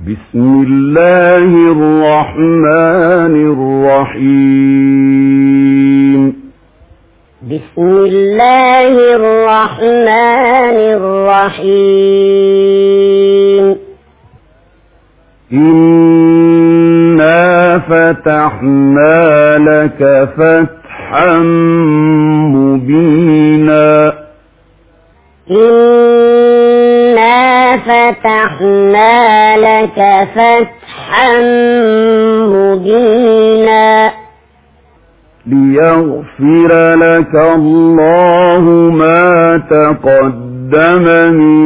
بسم الله الرحمن الرحيم. بسم الله الرحمن الرحيم. إنا فتحنا لك فتحا مبينا. إنا فتحنا لك فتحا مبينا. ليغفر لك الله ما تقدم من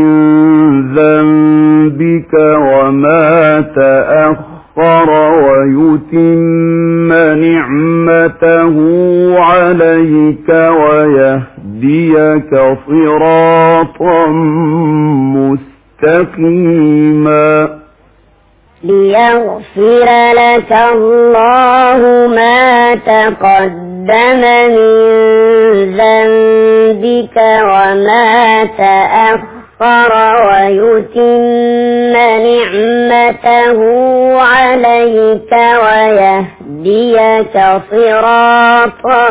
ذنبك وما تأخر ويتم نعمته عليك ويهديك صراطا مستقيما. ليغفر لك الله ما تقدم من ذنبك وما تأخر ويتم نعمته عليك ويهديك صراطا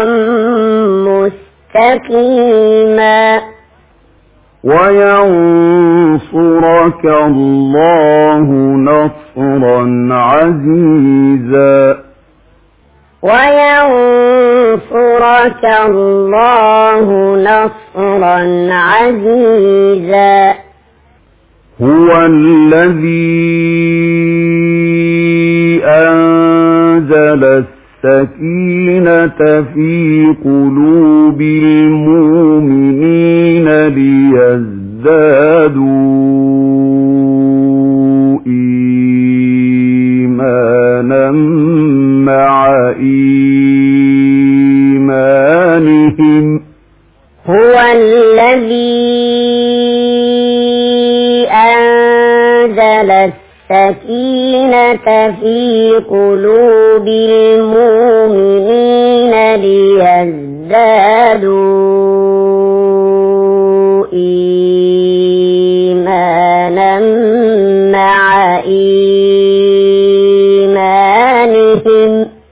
مستقيما. وينصرك الله نصرا عزيزا. وينصرك الله نصرا عزيزا. هو الذي أنزل السكينة في قلوب المؤمنين ليزدادوا إيمانا مع إيمانهم. هو الذي أنزل السكينة في قلوب المؤمنين ليزدادوا إيمانا مع إيمانهم.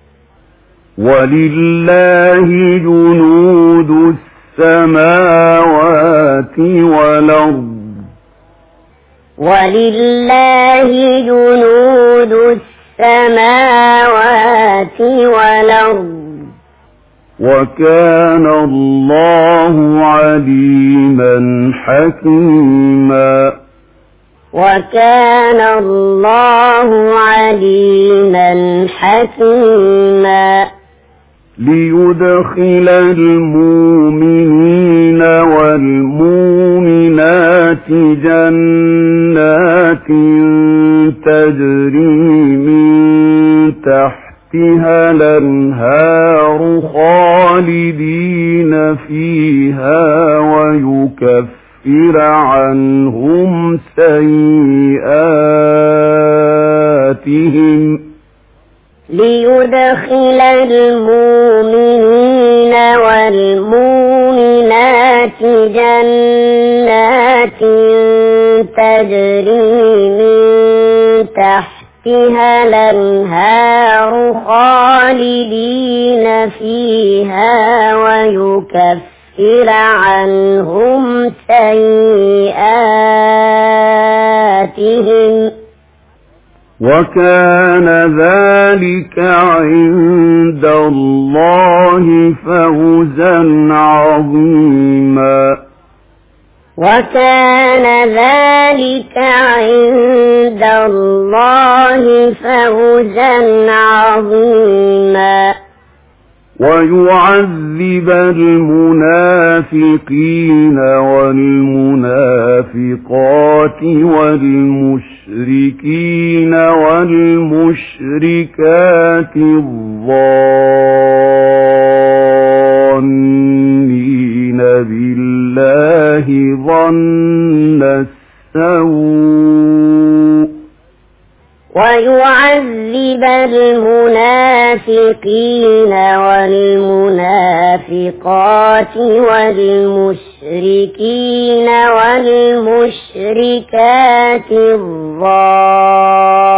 ولله جنود السماوات والأرض. ولله جنود السماوات والأرض. وكان الله عليما حكيما. وكان الله عليما حكيما. ليدخل المؤمنين والمؤمنات جنات تجري من تحتها الأنهار خالدين فيها ويكفر عنهم سيئاتهم. ليدخل المؤمنين والمؤمنات جنات تجري من تحتها الأنهار خالدين فيها ويكفر عنهم سيئاتهم. وكان ذلك عند الله فوزا عظيما. وكان ذلك عند الله فوزا عظيما. ويعذب المنافقين والمنافقات والمشركين والمشركات الظانين بالله ظن السوء. ويعذب المنافقين والمنافقات والمشركين والمشركات الظالمين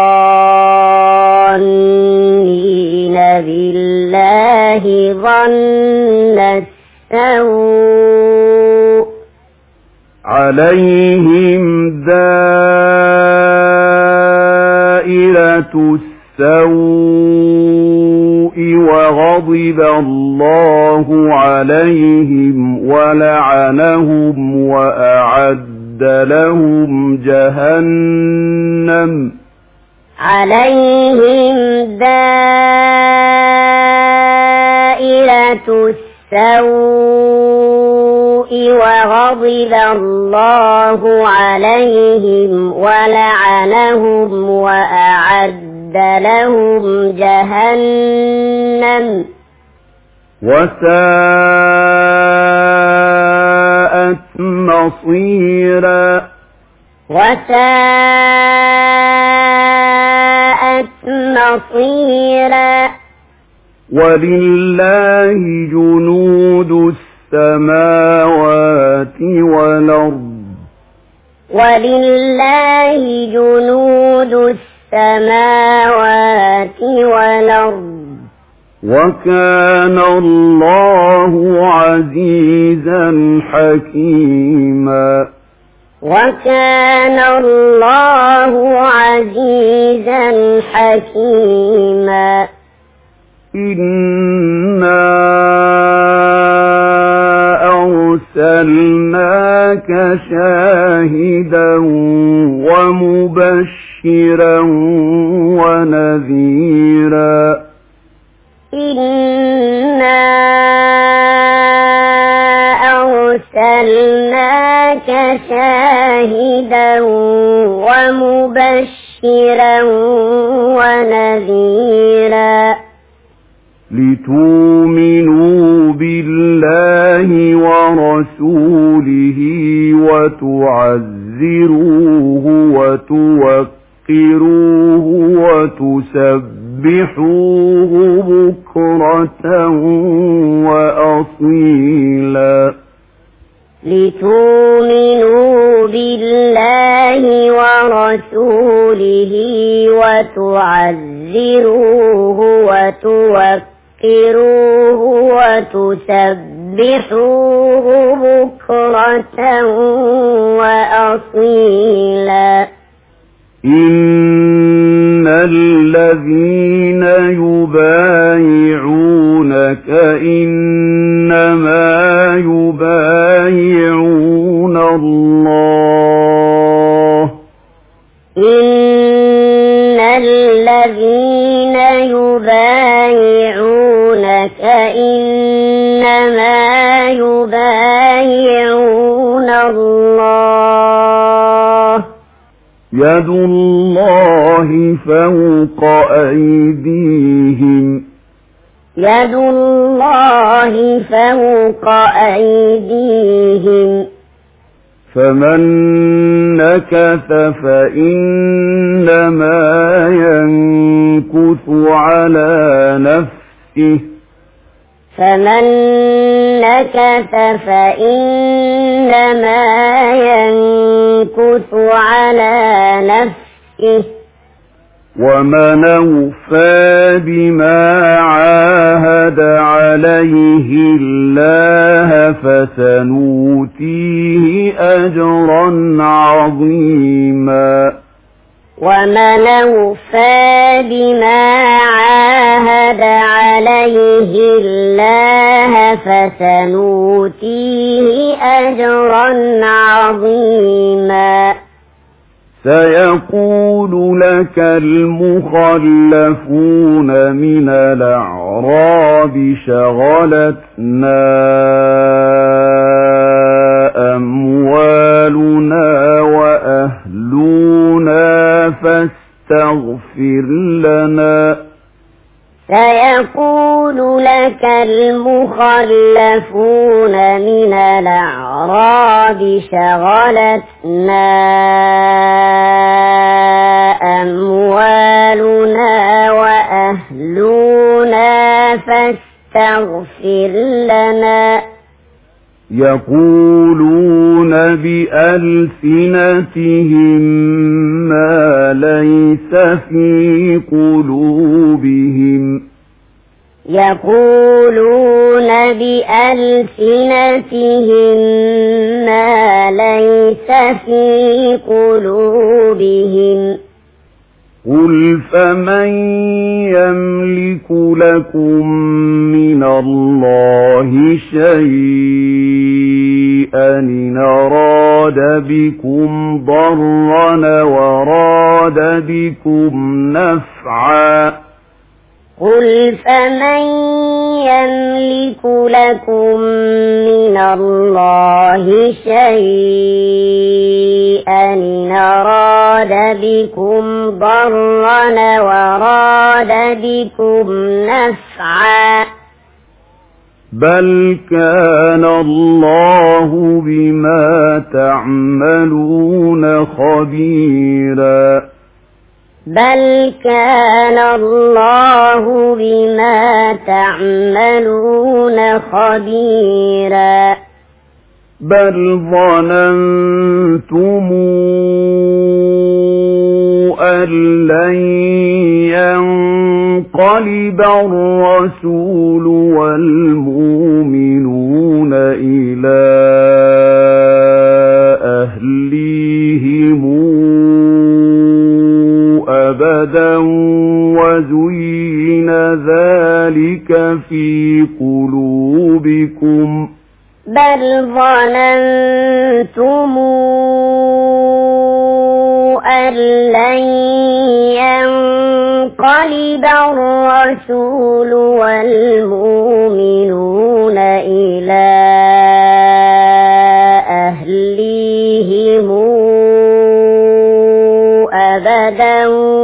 ظن السوء عليهم دائرة السوء وغضب الله عليهم ولعنهم وأعد لهم جهنم عليهم دائرة السوء وغضب الله عليهم ولعنهم وأعد لهم جهنم وساءت مصيرا ولله جنود السماوات والأرض وكان الله عزيزا حكيما إنا أرسلناك شاهدا ومبشرا ونذيرا إنا أرسلناك شاهدا ومبشرا ونذيرا لتؤمنوا بالله ورسوله وتعزروه وتوقروه وتسبحوه بكرة وأصيلا لتؤمنوا بالله ورسوله وتعزروه وتوقروه وتسبحوه بكرة وأصيلا إن الذين يبايعونك إنما يبايعون الله إن الذين يبايعونك إنما يبايعون الله يد الله فوق أيديهم فمن نكث فإنما ينكث على نفسه ومن أوفى بما عاهد عليه الله فسنؤتيه أجرا عظيما ومن أوفى بما عاهد عليه الله فسنؤتيه أجرا عظيما سيقول لك المخلفون من الأعراب شغلتنا أموالنا وأهلنا فاستغفر لنا سيقول لك المخلفون من الأعراب شغلتنا أموالنا وأهلنا فاستغفر لنا يقولون بألسنتهم ما ليس في قلوبهم يقولون بألسنتهم ما ليس في قلوبهم قل فمن يملك لكم من الله شيئا إن أراد بكم ضرا وراد بكم نفعا قل فمن يملك لكم من الله شيئا إن أراد بكم ضرا وراد بكم نفعا بل كان الله بما تعملون خبيرا بل كان الله بما تعملون خبيرا بل ظننتم أن لن ينقلب الرسول والمؤمنون إلى أهليهم أبدا وزين ذلك في قلوبكم بل ظننتم أن لن ينقلب الرسول والمؤمنون إلى أهليهم أبدا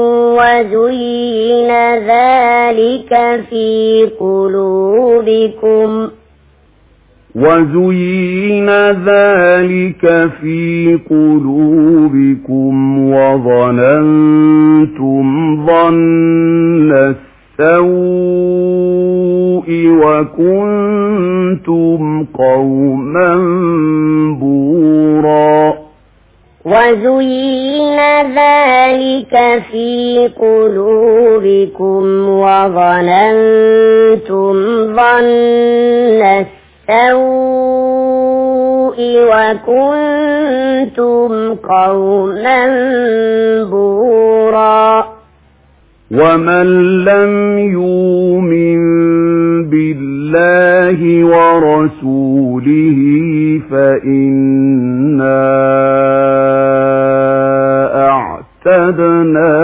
وزين ذلك في قلوبكم وظننتم ظن السوء وكنتم قوما بورا وزين ذلك في قلوبكم وظننتم ظن السوء وكنتم قوما بورا ومن لم يؤمن بالله ورسوله فإنا أعتدنا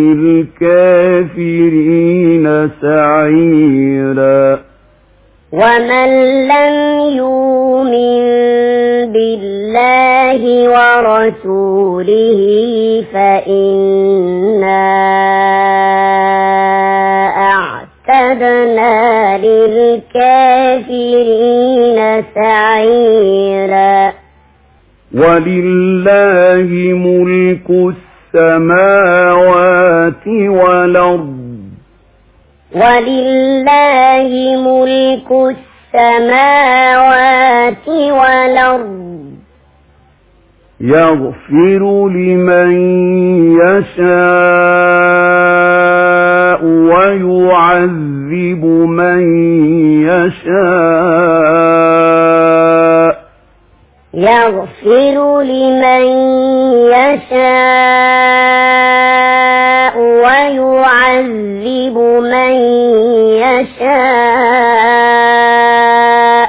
للكافرين سعيرا ومن لم يؤمن بالله ورسوله فإنا أعتدنا للكافرين سعيرا ولله ملك السماوات والأرض ولله ملك السماوات والأرض يغفر لمن يشاء ويعذب من يشاء يغفر لمن يشاء ويعذب من يشاء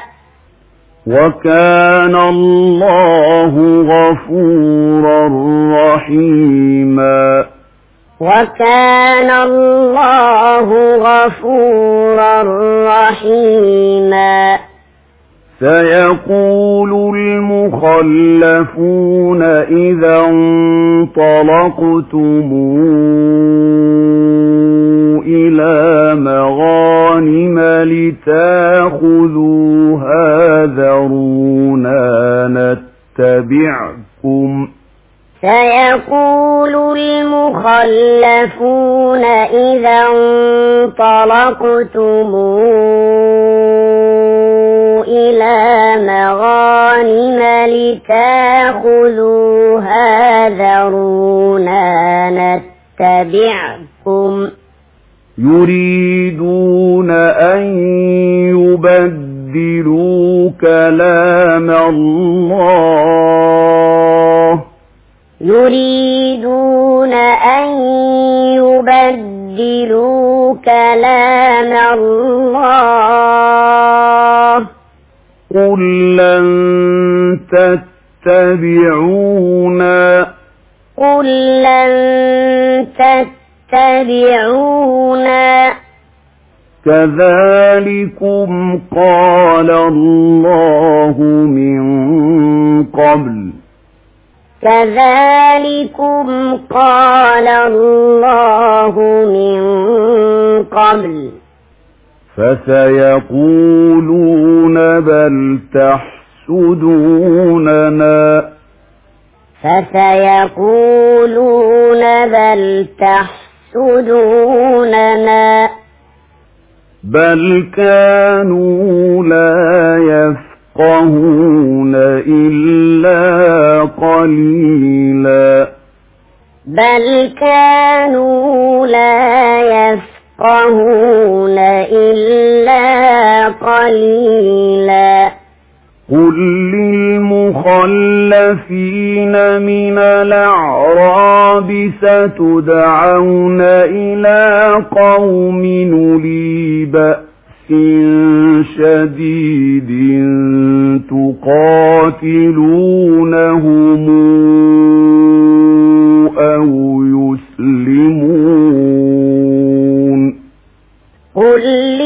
وكان الله غفورا رحيما وكان الله غفورا رحيما سيقول المخلفون إذا انطلقتم إلى مغانم لتأخذوها ذرونا نتبعكم سيقول المخلفون إذا انطلقتم إلى مغانم لتأخذوها ذرونا نتبعكم يريدون أن يبدلوا كلام الله يريدون أن يبدلوا كلام الله قل لن تتبعونا كذلكم قال الله من قبل فسيقولون بل تحسدوننا بل كانوا لا يفقهون إلا قليلا قل للمخلفين من الأعراب ستدعون إلى قوم أولي بأس شديد تقاتلونهم أو يسلمون قل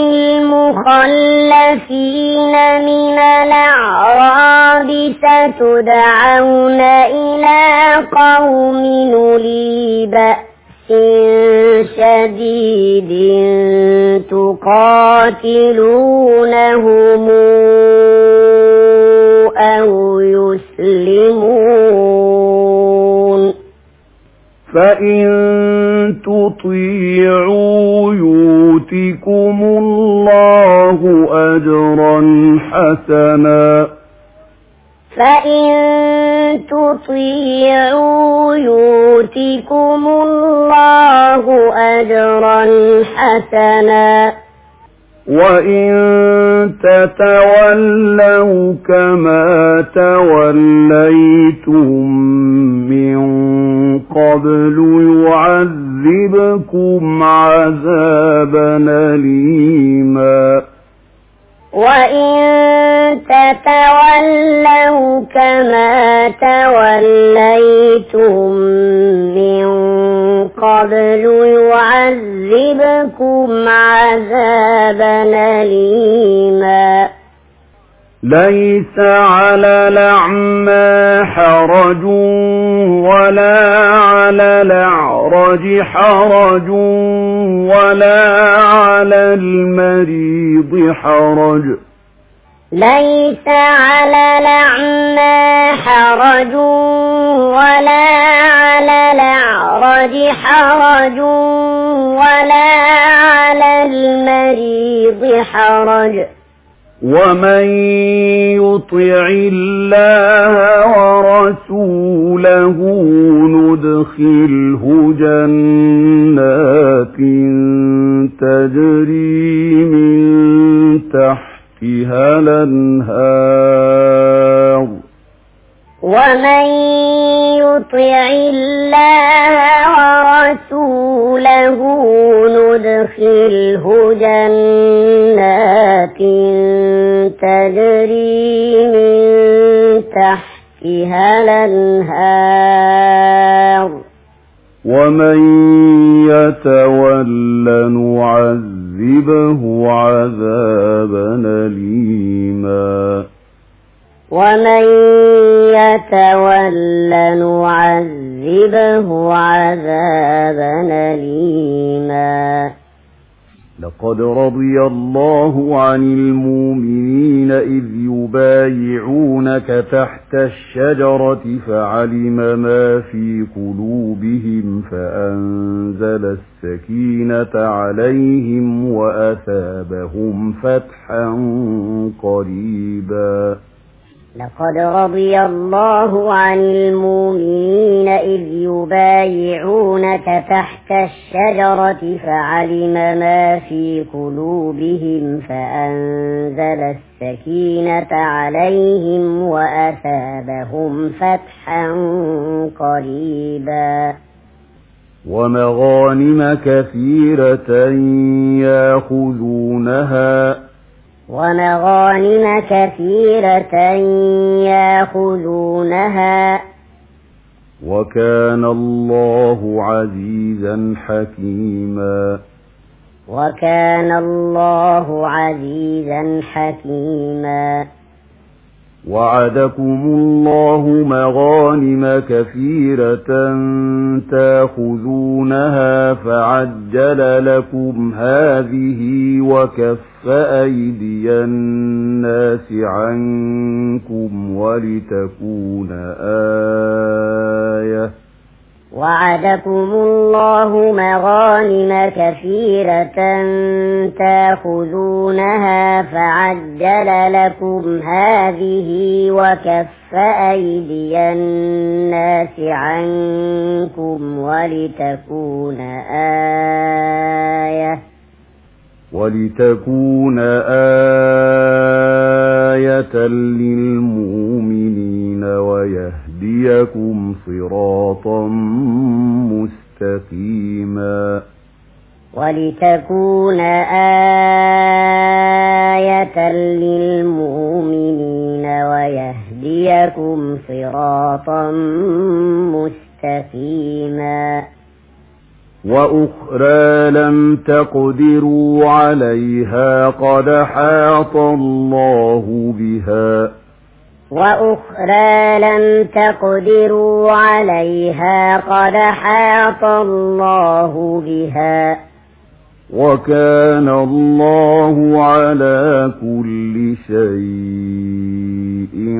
للمخلفين من الأعراب ستدعون إلى قوم أولي بأس شديد تقاتلونهم أو يسلمون فإن تطيعوا يؤتكم الله أجرا حسنا وإن تتولوا كما توليتم من قبل يعذبكم عذابا أليما وإن تتولوا كما توليتم من قبل يعذبكم عذابا أليما ليس على الأعمى حرج ولا على الأعرج حرج ولا على المريض حرج ليس على الأعمى حرج ولا على الأعرج حرج ولا على المريض حرج ومن يطع الله ورسوله ندخله جنات تجري من تحتها الأنهار ومن يطع الله ورسوله ندخله جنات تجري من تحتها الأنهار ومن يتول نعذبه عذابا أليما ومن يتول نعذبه عذابا أليما لقد رضي الله عن المؤمنين إذ يبايعونك تحت الشجرة فعلم ما في قلوبهم فأنزل السكينة عليهم وأثابهم فتحا قريبا لقد رضي الله عن المؤمنين إذ يبايعونك تحت الشجرة فعلم ما في قلوبهم فأنزل السكينة عليهم وأثابهم فتحا قريبا ومغانم كثيرة يأخذونها وكان الله عزيزا حكيما وعدكم الله مغانم كثيرة تأخذونها فعجل لكم هذه وكف أيدي الناس عنكم وعدكم الله مغانم كثيرة تأخذونها فعجل لكم هذه وكف أيدي الناس عنكم ولتكون آية للمؤمنين ويهديكم صراطا مستقيما وأخرى لم تقدروا عليها قد أحاط الله بها وكان الله على كل شيء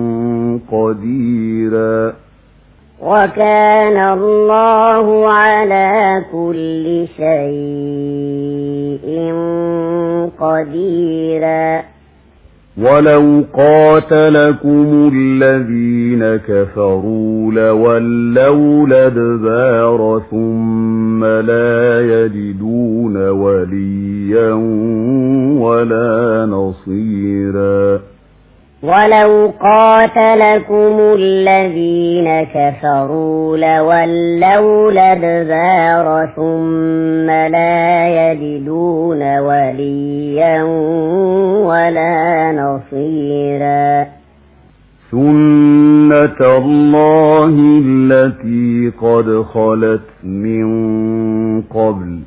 قديرا ولو قاتلكم الذين كفروا لولوا الأدبار ثم لا يجدون وليا ولا نصيرا ولو قاتلكم الذين كفروا لولوا الأدبار ثم لا يجدون وليا ولا نصيرا سنة الله التي قد خلت من قبل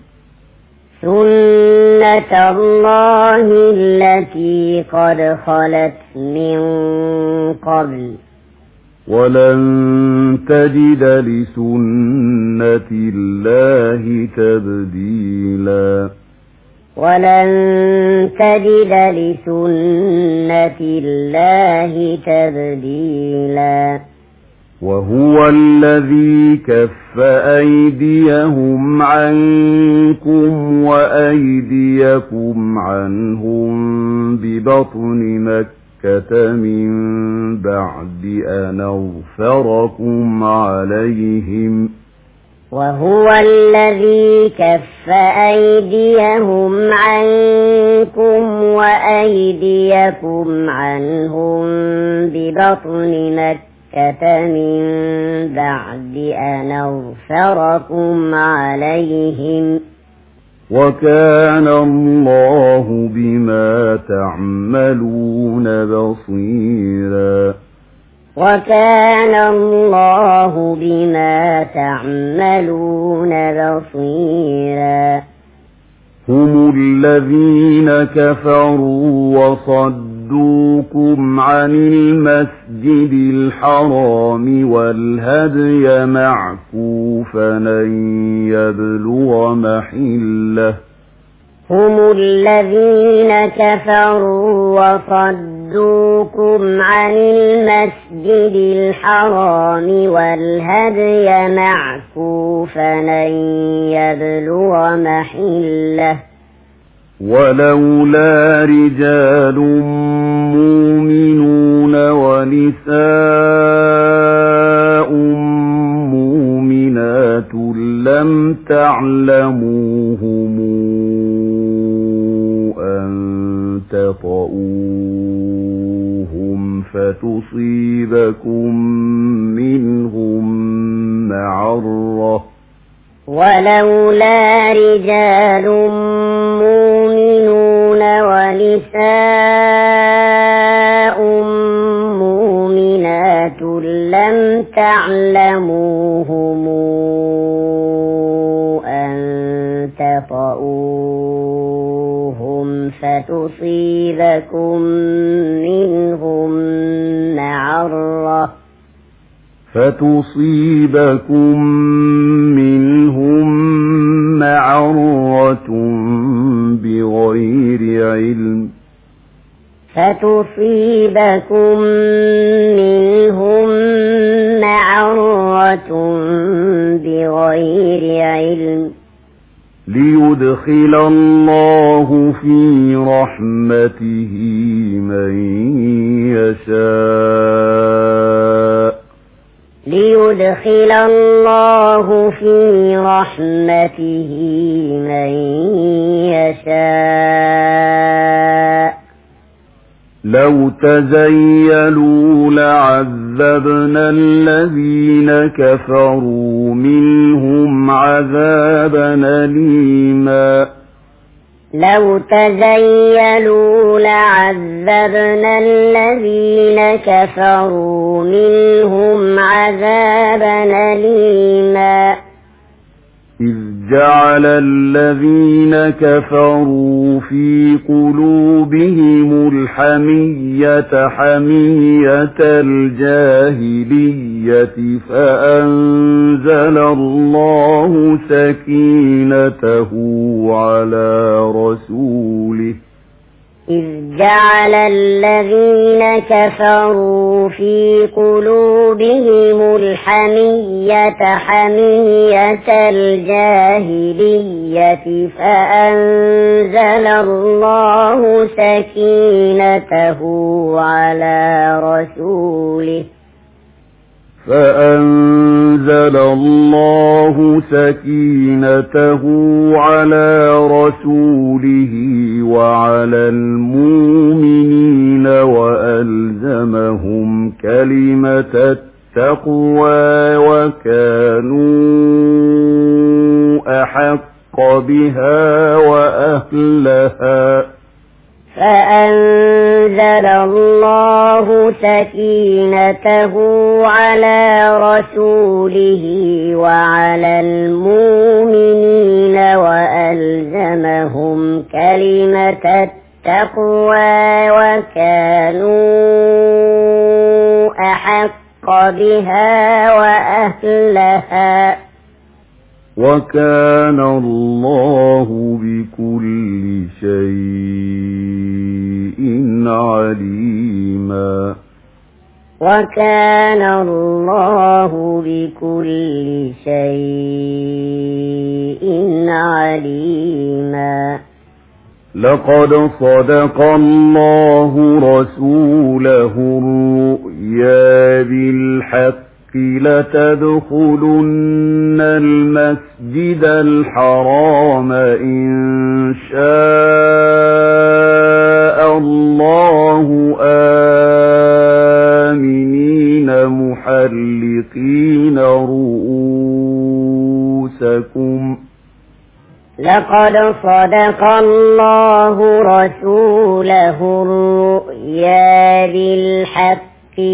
ولن تجد لسنة الله تبديلا وهو الذي كف أيديهم عنكم وأيديكم عنهم ببطن مكة من بعد أن أظفركم عليهم وهو الذي كف أيديهم عنكم وأيديكم عنهم ببطن مكة من بعد أن أظفركم عليهم وكان الله بما تعملون بصيرا هم الذين كفروا وصدوكم عن المسجد الحرام والهدي معكوفا أن يبلغ محله هم الذين كفروا وصدوكم عن المسجد الحرام والهدي معكوفا أن يبلغ محله ولولا رجال مؤمنون ونساء مؤمنات لم تعلموهم أن تطؤوهم فتصيبكم منهم معرة ولولا رجال مؤمنون ونساء مؤمنات لم تعلموهم أن تطؤوهم فتصيبكم منهم معرة بغير علم ليدخل الله في رحمته من يشاء لو تزيلوا لعذبنا الذين كفروا منهم عذابا أليما لو تزيلوا لعذبنا الذين كفروا منهم عذابا أليما إذ جعل الذين كفروا في قلوبهم الحمية حمية الجاهلية فأنزل الله سكينته على رسوله إذ جعل الذين كفروا في قلوبهم الحمية حمية الجاهلية فأنزل الله سكينته على رسوله وعلى المؤمنين وألزمهم كلمة التقوى وكانوا أحق بها وأهلها فأنزل الله سكينته على رسوله وعلى المؤمنين وألزمهم كلمة التقوى وكانوا أحق بها وأهلها وكان الله بكل شيء عليما وكان الله بكل شيء عليما لقد صدق الله رسوله الرؤيا بالحق لتدخلن المسجد الحرام إن شاء الله آمنين محلقين رؤوسكم لقد صدق الله رسوله الرؤيا بالحق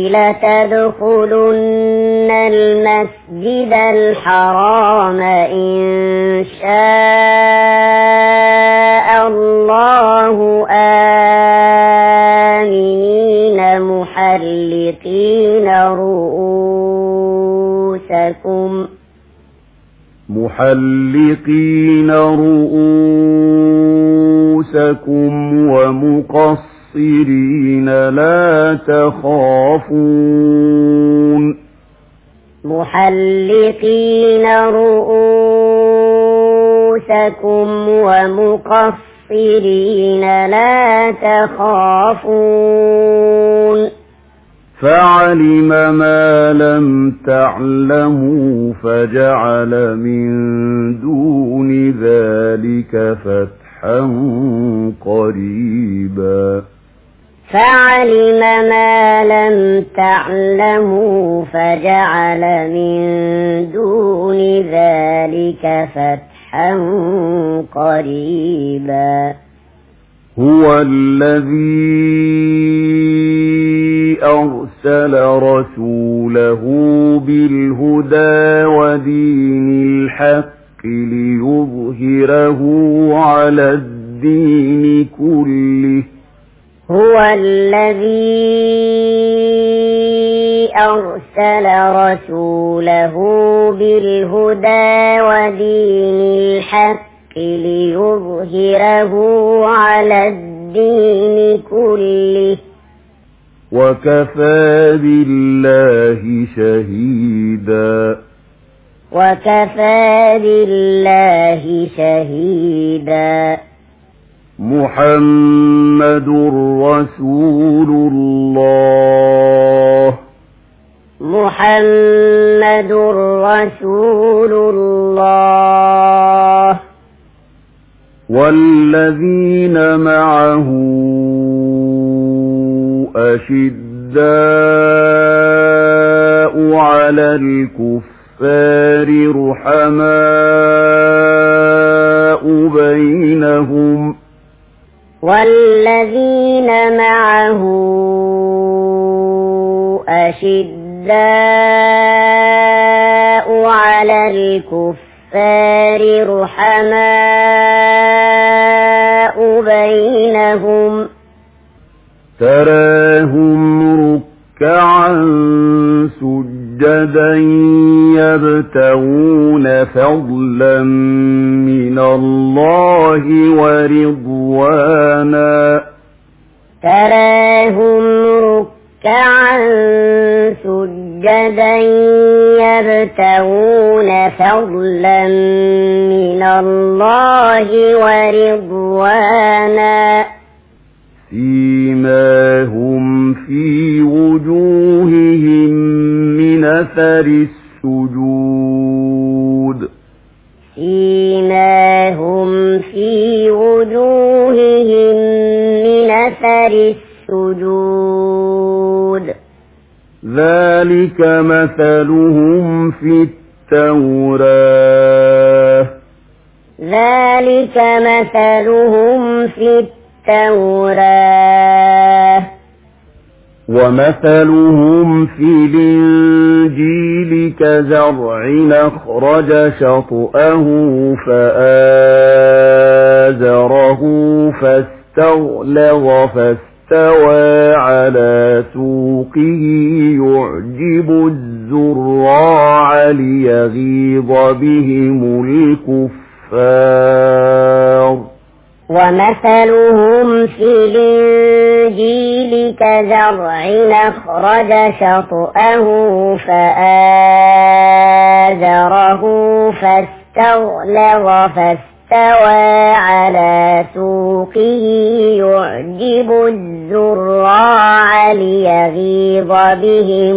لتدخلن المسجد الحرام إن شاء الله آمنين محلقين رؤوسكم ومقصرين لا تخافون محلقين رؤوسكم ومقصرين لا تخافون فعلم ما لم تعلموا فجعل من دون ذلك فتحا قريبا فعلم ما لم تعلموا فجعل من دون ذلك فتحا قريبا هو الذي أرسل رسوله بالهدى ودين الحق ليظهره على الدين كله هو الذي أرسل رسوله بالهدى ودين الحق ليظهره على الدين كله وكفى بالله شهيدا وكفى بالله شهيدا محمد رسول الله محمد رسول الله والذين معه أشداء على الكفار رحماء بينهم والذين معه أشداء على الكفار رحماء بينهم تراهم ركعا سجدا يبتغون فضلا من الله ورضوانا تراهم ركعا سجدا يبتغون فضلا من الله ورضوانا سيماهم في وجوههم من أثر السجود سيماهم في وجوههم من أثر السجود ذلك مثلهم في التوراة ذلك مثلهم في التوراة ومثلهم في الإنجيل كزرع أخرج شطأه فآزره فاستغلظ فاستوى على سوقه يعجب الزراع ليغيظ بهم الكفار ومثلهم في الإنجيل كزرع أخرج شطأه فآزره فاستغلظ فاستوى على سوقه يعجب الزراع ليغيظ بهم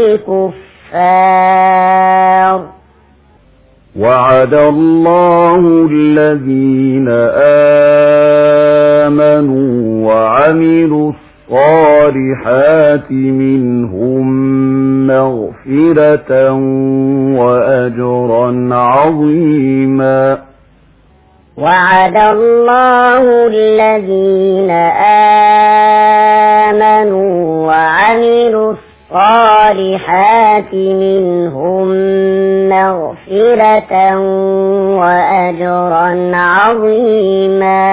الكفار وعد الله الذين آمنوا وعملوا الصالحات منهم مغفرة وأجرا عظيما وعد الله الذين آمنوا وعملوا الصالحات منهم مغفرة وأجرا عظيما.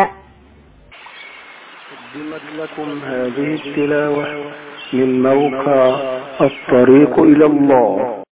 قدمت لكم هذه التلاوة من موقع الطريق إلى الله.